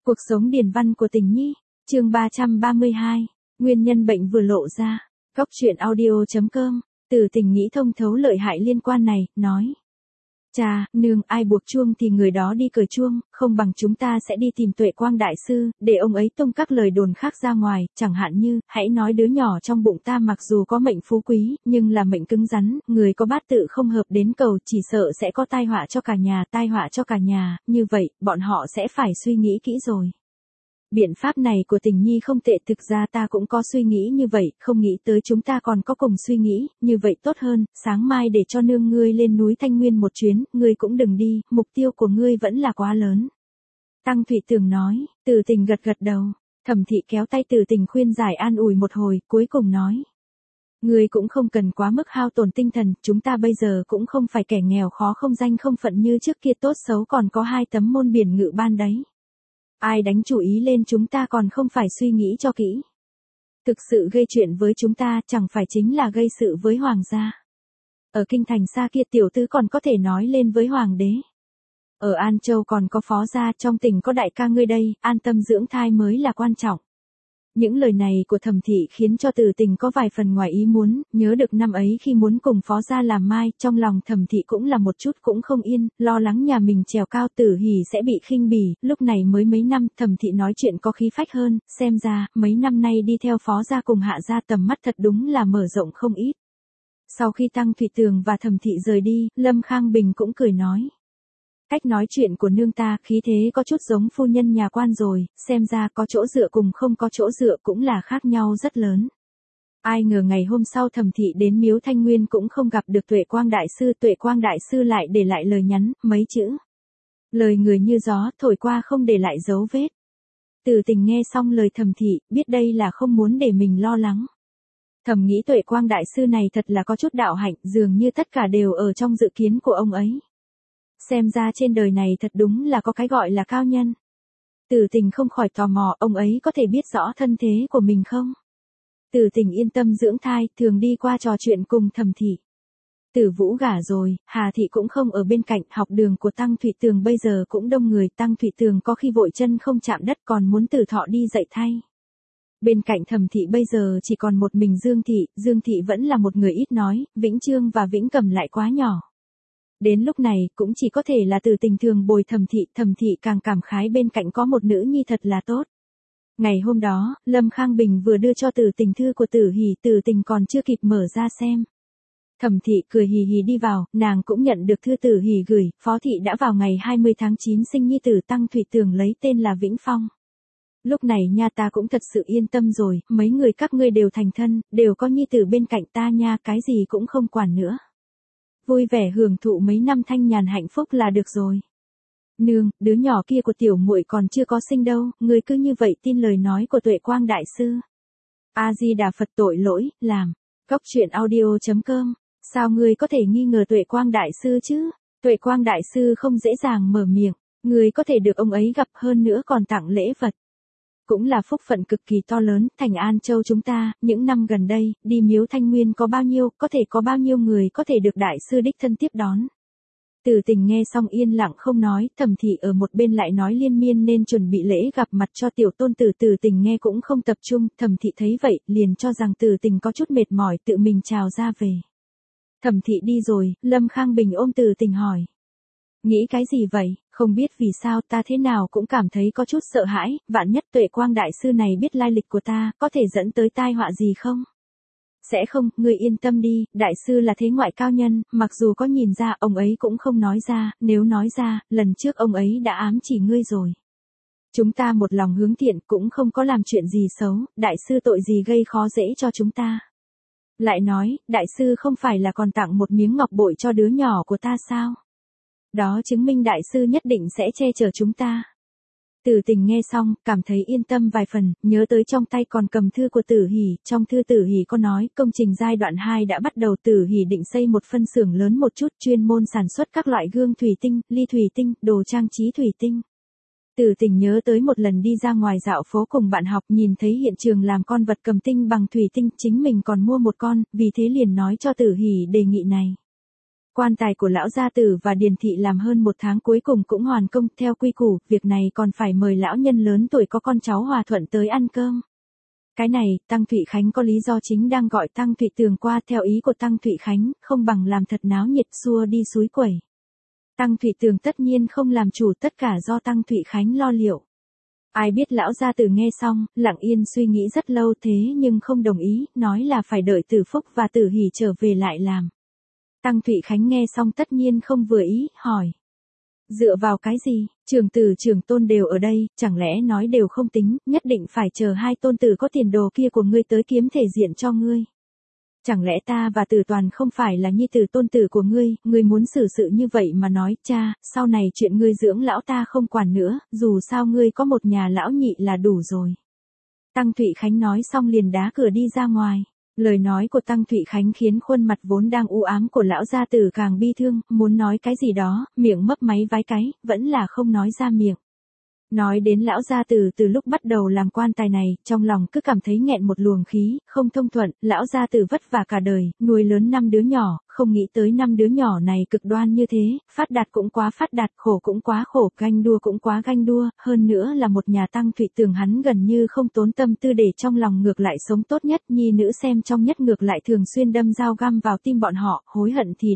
Cuộc sống điền văn của Tình Nhi, chương 332, nguyên nhân bệnh vừa lộ ra. Góc truyện audio.com, Từ Tình nghĩ thông thấu lợi hại liên quan này, nói. Cha, nương, ai buộc chuông thì người đó đi cởi chuông, không bằng chúng ta sẽ đi tìm Tuệ Quang Đại Sư, để ông ấy tung các lời đồn khác ra ngoài, chẳng hạn như, hãy nói đứa nhỏ trong bụng ta mặc dù có mệnh phú quý, nhưng là mệnh cứng rắn, người có bát tự không hợp đến cầu chỉ sợ sẽ có tai họa cho cả nhà, như vậy, bọn họ sẽ phải suy nghĩ kỹ rồi. Biện pháp này của Tình Nhi không tệ, thực ra ta cũng có suy nghĩ như vậy, không nghĩ tới chúng ta còn có cùng suy nghĩ, như vậy tốt hơn, sáng mai để cho nương ngươi lên núi Thanh Nguyên một chuyến, ngươi cũng đừng đi, mục tiêu của ngươi vẫn là quá lớn. Tăng Thụy Tường nói, Từ Tình gật gật đầu, Thẩm Thị kéo tay Từ Tình khuyên giải an ủi một hồi, cuối cùng nói. Ngươi cũng không cần quá mức hao tổn tinh thần, chúng ta bây giờ cũng không phải kẻ nghèo khó không danh không phận như trước kia, tốt xấu còn có 2 tấm môn biển ngự ban đấy. Ai đánh chủ ý lên chúng ta còn không phải suy nghĩ cho kỹ. Thực sự gây chuyện với chúng ta chẳng phải chính là gây sự với hoàng gia. Ở kinh thành xa kia tiểu tứ còn có thể nói lên với hoàng đế. Ở An Châu còn có phó gia, trong tỉnh có đại ca ngươi đây, an tâm dưỡng thai mới là quan trọng. Những lời này của Thẩm Thị khiến cho Từ Tình có vài phần ngoài ý muốn, nhớ được năm ấy khi muốn cùng phó gia làm mai, trong lòng Thẩm Thị cũng là một chút cũng không yên, lo lắng nhà mình trèo cao Tử Hỉ sẽ bị khinh bỉ, lúc này mới mấy năm, Thẩm Thị nói chuyện có khí phách hơn, xem ra, mấy năm nay đi theo phó gia cùng hạ gia tầm mắt thật đúng là mở rộng không ít. Sau khi Tăng Thụy Tường và Thẩm Thị rời đi, Lâm Khang Bình cũng cười nói. Cách nói chuyện của nương ta khí thế có chút giống phu nhân nhà quan rồi, xem ra có chỗ dựa cùng không có chỗ dựa cũng là khác nhau rất lớn. Ai ngờ ngày hôm sau Thẩm Thị đến miếu Thanh Nguyên cũng không gặp được Tuệ Quang Đại Sư lại để lại lời nhắn, mấy chữ. Lời người như gió, thổi qua không để lại dấu vết. Từ Tình nghe xong lời Thẩm Thị, biết đây là không muốn để mình lo lắng. Thầm nghĩ Tuệ Quang Đại Sư này thật là có chút đạo hạnh, dường như tất cả đều ở trong dự kiến của ông ấy. Xem ra trên đời này thật đúng là có cái gọi là cao nhân. Từ Tình không khỏi tò mò, ông ấy có thể biết rõ thân thế của mình không? Từ Tình yên tâm dưỡng thai, thường đi qua trò chuyện cùng Thẩm Thị. Tử Vũ gả rồi, Hà Thị cũng không ở bên cạnh, học đường của Tăng Thụy Tường bây giờ cũng đông người, Tăng Thụy Tường có khi vội chân không chạm đất còn muốn Tử Thọ đi dạy thay. Bên cạnh Thẩm Thị bây giờ chỉ còn một mình Dương Thị vẫn là một người ít nói, Vĩnh Trương và Vĩnh Cầm lại quá nhỏ. Đến lúc này, cũng chỉ có thể là Từ Tình thường bồi Thẩm Thị càng cảm khái bên cạnh có một nữ nhi thật là tốt. Ngày hôm đó, Lâm Khang Bình vừa đưa cho Từ Tình thư của Tử Hỉ, Từ Tình còn chưa kịp mở ra xem. Thẩm Thị cười hì hì đi vào, nàng cũng nhận được thư Tử Hỉ gửi, Phó Thị đã vào ngày 20 tháng 9 sinh nhi tử Tăng Thụy Tường lấy tên là Vĩnh Phong. Lúc này nha ta cũng thật sự yên tâm rồi, mấy người các ngươi đều thành thân, đều có nhi tử bên cạnh ta nha, cái gì cũng không quản nữa. Vui vẻ hưởng thụ mấy năm thanh nhàn hạnh phúc là được rồi. Nương, đứa nhỏ kia của tiểu muội còn chưa có sinh đâu, người cứ như vậy tin lời nói của Tuệ Quang Đại Sư. A Di Đà Phật, tội lỗi, làm. Góc truyện audio.com, sao ngươi có thể nghi ngờ Tuệ Quang Đại Sư chứ? Tuệ Quang Đại Sư không dễ dàng mở miệng, ngươi có thể được ông ấy gặp hơn nữa còn tặng lễ vật. Cũng là phúc phận cực kỳ to lớn, thành An Châu chúng ta, những năm gần đây, đi miếu Thanh Nguyên có bao nhiêu người có thể được Đại Sư đích thân tiếp đón. Từ Tình nghe xong yên lặng không nói, Thẩm Thị ở một bên lại nói liên miên nên chuẩn bị lễ gặp mặt cho tiểu tôn tử. Từ Tình nghe cũng không tập trung, Thẩm Thị thấy vậy, liền cho rằng Từ Tình có chút mệt mỏi, tự mình chào ra về. Thẩm Thị đi rồi, Lâm Khang Bình ôm Từ Tình hỏi. Nghĩ cái gì vậy, không biết vì sao ta thế nào cũng cảm thấy có chút sợ hãi, vạn nhất Tuệ Quang Đại Sư này biết lai lịch của ta, có thể dẫn tới tai họa gì không? Sẽ không, ngươi yên tâm đi, Đại Sư là thế ngoại cao nhân, mặc dù có nhìn ra, ông ấy cũng không nói ra, nếu nói ra, lần trước ông ấy đã ám chỉ ngươi rồi. Chúng ta một lòng hướng thiện cũng không có làm chuyện gì xấu, Đại Sư tội gì gây khó dễ cho chúng ta. Lại nói, Đại Sư không phải là còn tặng một miếng ngọc bội cho đứa nhỏ của ta sao? Đó chứng minh Đại Sư nhất định sẽ che chở chúng ta. Từ Tình nghe xong, cảm thấy yên tâm vài phần, nhớ tới trong tay còn cầm thư của Tử Hỉ, trong thư Tử Hỉ có nói, công trình giai đoạn 2 đã bắt đầu, Tử Hỉ định xây một phân xưởng lớn một chút, chuyên môn sản xuất các loại gương thủy tinh, ly thủy tinh, đồ trang trí thủy tinh. Từ Tình nhớ tới một lần đi ra ngoài dạo phố cùng bạn học, nhìn thấy hiện trường làm con vật cầm tinh bằng thủy tinh, chính mình còn mua một con, vì thế liền nói cho Tử Hỉ đề nghị này. Quan tài của lão gia tử và Điền thị làm hơn 1 tháng cuối cùng cũng hoàn công, theo quy củ, việc này còn phải mời lão nhân lớn tuổi có con cháu hòa thuận tới ăn cơm. Cái này, Tăng Thụy Khánh có lý do chính đang gọi Tăng Thụy Tường qua, theo ý của Tăng Thụy Khánh, không bằng làm thật náo nhiệt xua đi suối quẩy. Tăng Thụy Tường tất nhiên không làm chủ, tất cả do Tăng Thụy Khánh lo liệu. Ai biết lão gia tử nghe xong, lặng yên suy nghĩ rất lâu thế nhưng không đồng ý, nói là phải đợi Tử Phúc và Tử Hỷ trở về lại làm. Tăng Thụy Khánh nghe xong tất nhiên không vừa ý, hỏi. Dựa vào cái gì, trưởng tử trưởng tôn đều ở đây, chẳng lẽ nói đều không tính, nhất định phải chờ 2 tôn tử có tiền đồ kia của ngươi tới kiếm thể diện cho ngươi. Chẳng lẽ ta và Tử Toàn không phải là nhi tử tôn tử của ngươi muốn xử sự như vậy mà nói, cha, sau này chuyện ngươi dưỡng lão ta không quản nữa, dù sao ngươi có một nhà lão nhị là đủ rồi. Tăng Thụy Khánh nói xong liền đá cửa đi ra ngoài. Lời nói của Tăng Thụy Khánh khiến khuôn mặt vốn đang u ám của lão gia tử càng bi thương, muốn nói cái gì đó, miệng mấp máy vái cái, vẫn là không nói ra miệng. Nói đến lão gia tử từ lúc bắt đầu làm quan tài này, trong lòng cứ cảm thấy nghẹn một luồng khí, không thông thuận, lão gia tử vất vả cả đời, nuôi lớn 5 đứa nhỏ, không nghĩ tới 5 đứa nhỏ này cực đoan như thế, phát đạt cũng quá phát đạt, khổ cũng quá khổ, ganh đua cũng quá ganh đua, hơn nữa là một nhà Tăng Thụy Tường hắn gần như không tốn tâm tư để trong lòng ngược lại sống tốt nhất, nhi nữ xem trong nhất ngược lại thường xuyên đâm dao găm vào tim bọn họ, hối hận thì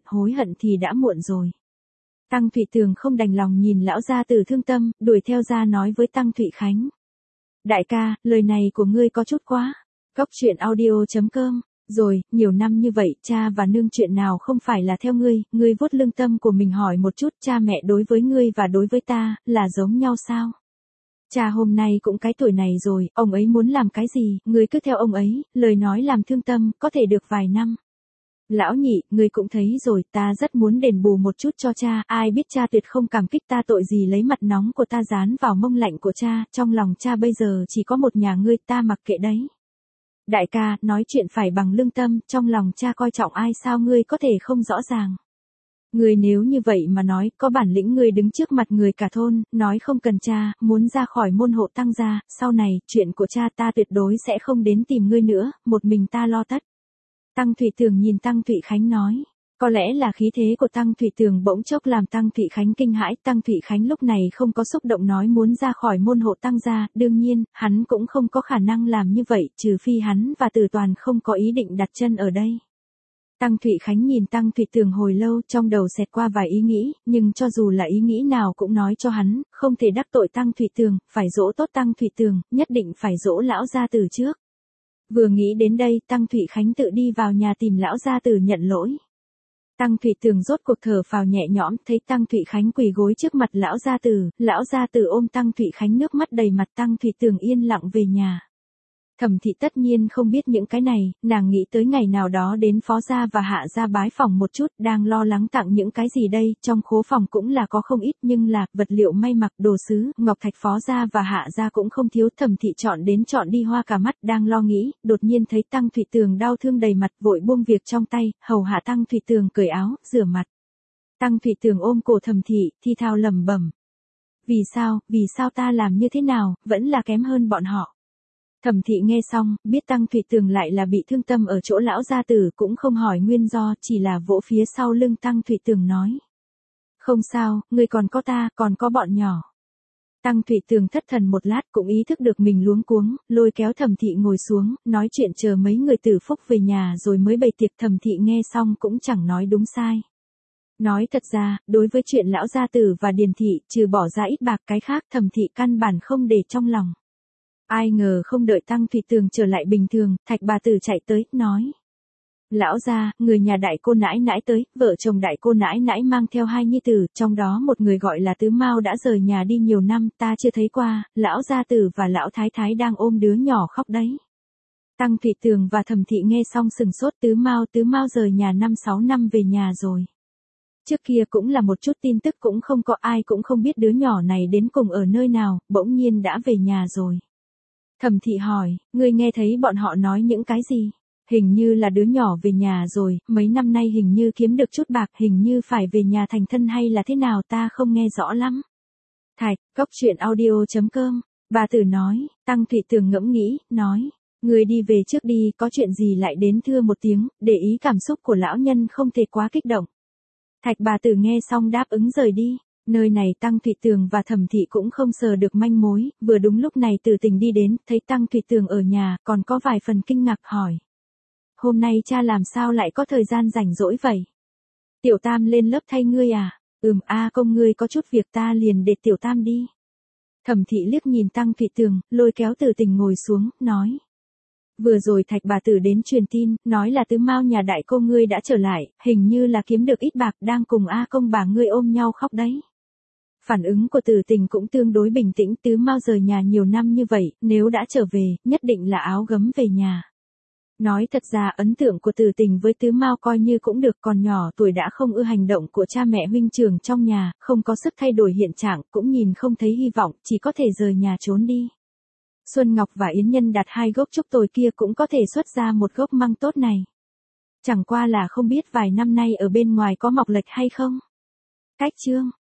đã muộn rồi. Tăng Thụy Tường không đành lòng nhìn lão gia tử thương tâm, đuổi theo ra nói với Tăng Thụy Khánh. Đại ca, lời này của ngươi có chút quá. Cóc truyện audio.com. Rồi, nhiều năm như vậy, cha và nương chuyện nào không phải là theo ngươi vuốt lương tâm của mình hỏi một chút, cha mẹ đối với ngươi và đối với ta, là giống nhau sao? Cha hôm nay cũng cái tuổi này rồi, ông ấy muốn làm cái gì, ngươi cứ theo ông ấy, lời nói làm thương tâm, có thể được vài năm. Lão nhị, ngươi cũng thấy rồi, ta rất muốn đền bù một chút cho cha, ai biết cha tuyệt không cảm kích ta tội gì lấy mặt nóng của ta dán vào mông lạnh của cha, trong lòng cha bây giờ chỉ có một nhà ngươi, ta mặc kệ đấy. Đại ca, nói chuyện phải bằng lương tâm, trong lòng cha coi trọng ai sao ngươi có thể không rõ ràng. Ngươi nếu như vậy mà nói, có bản lĩnh ngươi đứng trước mặt người cả thôn, nói không cần cha, muốn ra khỏi môn hộ Tăng gia, sau này, chuyện của cha ta tuyệt đối sẽ không đến tìm ngươi nữa, một mình ta lo tất. Tăng Thụy Tường nhìn Tăng Thụy Khánh nói. Có lẽ là khí thế của Tăng Thụy Tường bỗng chốc làm Tăng Thụy Khánh kinh hãi, Tăng Thụy Khánh lúc này không có xúc động nói muốn ra khỏi môn hộ Tăng gia, đương nhiên, hắn cũng không có khả năng làm như vậy, trừ phi hắn và Tử Toàn không có ý định đặt chân ở đây. Tăng Thụy Khánh nhìn Tăng Thụy Tường hồi lâu, trong đầu xẹt qua vài ý nghĩ, nhưng cho dù là ý nghĩ nào cũng nói cho hắn, không thể đắc tội Tăng Thụy Tường, phải dỗ tốt Tăng Thụy Tường, nhất định phải dỗ lão gia tử trước. Vừa nghĩ đến đây, Tăng Thụy Khánh tự đi vào nhà tìm lão gia tử nhận lỗi. Tăng Thụy Tường rốt cuộc thở phào nhẹ nhõm, thấy Tăng Thụy Khánh quỳ gối trước mặt lão gia tử ôm Tăng Thụy Khánh nước mắt đầy mặt, Tăng Thụy Tường yên lặng về nhà. Thẩm Thị tất nhiên không biết những cái này, nàng nghĩ tới ngày nào đó đến Phó gia và Hạ gia bái phòng một chút, đang lo lắng tặng những cái gì đây, trong khố phòng cũng là có không ít nhưng là, vật liệu may mặc, đồ sứ, ngọc thạch Phó gia và Hạ gia cũng không thiếu, Thẩm Thị chọn đi hoa cả mắt, đang lo nghĩ, đột nhiên thấy Tăng Thụy Tường đau thương đầy mặt, vội buông việc trong tay, hầu hạ Tăng Thụy Tường cởi áo, rửa mặt. Tăng Thụy Tường ôm cổ Thẩm Thị, thi thao lẩm bẩm. Vì sao ta làm như thế nào, vẫn là kém hơn bọn họ. Thẩm Thị nghe xong, biết Tăng Thụy Tường lại là bị thương tâm ở chỗ lão gia tử, cũng không hỏi nguyên do, chỉ là vỗ phía sau lưng Tăng Thụy Tường nói. Không sao, ngươi còn có ta, còn có bọn nhỏ. Tăng Thụy Tường thất thần một lát cũng ý thức được mình luống cuống, lôi kéo Thẩm Thị ngồi xuống, nói chuyện chờ mấy người Tử Phúc về nhà rồi mới bày tiệc. Thẩm Thị nghe xong cũng chẳng nói đúng sai. Nói thật ra, đối với chuyện lão gia tử và Điền Thị, trừ bỏ ra ít bạc cái khác Thẩm Thị căn bản không để trong lòng. Ai ngờ không đợi Tăng Thụy Tường trở lại bình thường, Thạch bà tử chạy tới, nói. Lão gia, người nhà đại cô nãi nãi tới, vợ chồng đại cô nãi nãi mang theo 2 nhi tử, trong đó một người gọi là Tứ Mao đã rời nhà đi nhiều năm, ta chưa thấy qua, lão gia tử và lão thái thái đang ôm đứa nhỏ khóc đấy. Tăng Thụy Tường và Thẩm Thị nghe xong sừng sốt, Tứ Mao rời nhà 5-6 năm về nhà rồi. Trước kia cũng là một chút tin tức cũng không có, ai cũng không biết đứa nhỏ này đến cùng ở nơi nào, bỗng nhiên đã về nhà rồi. Thẩm Thị hỏi, ngươi nghe thấy bọn họ nói những cái gì? Hình như là đứa nhỏ về nhà rồi, mấy năm nay hình như kiếm được chút bạc, hình như phải về nhà thành thân hay là thế nào, ta không nghe rõ lắm. Thạch, cóc truyện audio.com, bà tử nói. Tăng Thụy Tường ngẫm nghĩ, nói, ngươi đi về trước đi, có chuyện gì lại đến thưa một tiếng, để ý cảm xúc của lão nhân không thể quá kích động. Thạch bà tử nghe xong đáp ứng rời đi. Nơi này Tăng Thụy Tường và Thẩm Thị cũng không sờ được manh mối, vừa đúng lúc này Từ Tình đi đến, thấy Tăng Thụy Tường ở nhà, còn có vài phần kinh ngạc hỏi. Hôm nay cha làm sao lại có thời gian rảnh rỗi vậy? Tiểu Tam lên lớp thay ngươi à? Công ngươi có chút việc ta liền để Tiểu Tam đi. Thẩm Thị liếc nhìn Tăng Thụy Tường, lôi kéo Từ Tình ngồi xuống, nói. Vừa rồi Thạch bà tử đến truyền tin, nói là Tứ Mao nhà đại cô ngươi đã trở lại, hình như là kiếm được ít bạc đang cùng A công bà ngươi ôm nhau khóc đấy. Phản ứng của Từ Tình cũng tương đối bình tĩnh, Tứ Mao rời nhà nhiều năm như vậy, nếu đã trở về, nhất định là áo gấm về nhà. Nói thật ra ấn tượng của Từ Tình với Tứ Mao coi như cũng được, còn nhỏ tuổi đã không ưa hành động của cha mẹ huynh trưởng trong nhà, không có sức thay đổi hiện trạng, cũng nhìn không thấy hy vọng, chỉ có thể rời nhà trốn đi. Xuân Ngọc và Yến Nhân đặt 2 gốc trúc tồi kia cũng có thể xuất ra một gốc măng tốt này. Chẳng qua là không biết vài năm nay ở bên ngoài có mọc lệch hay không. Cách chương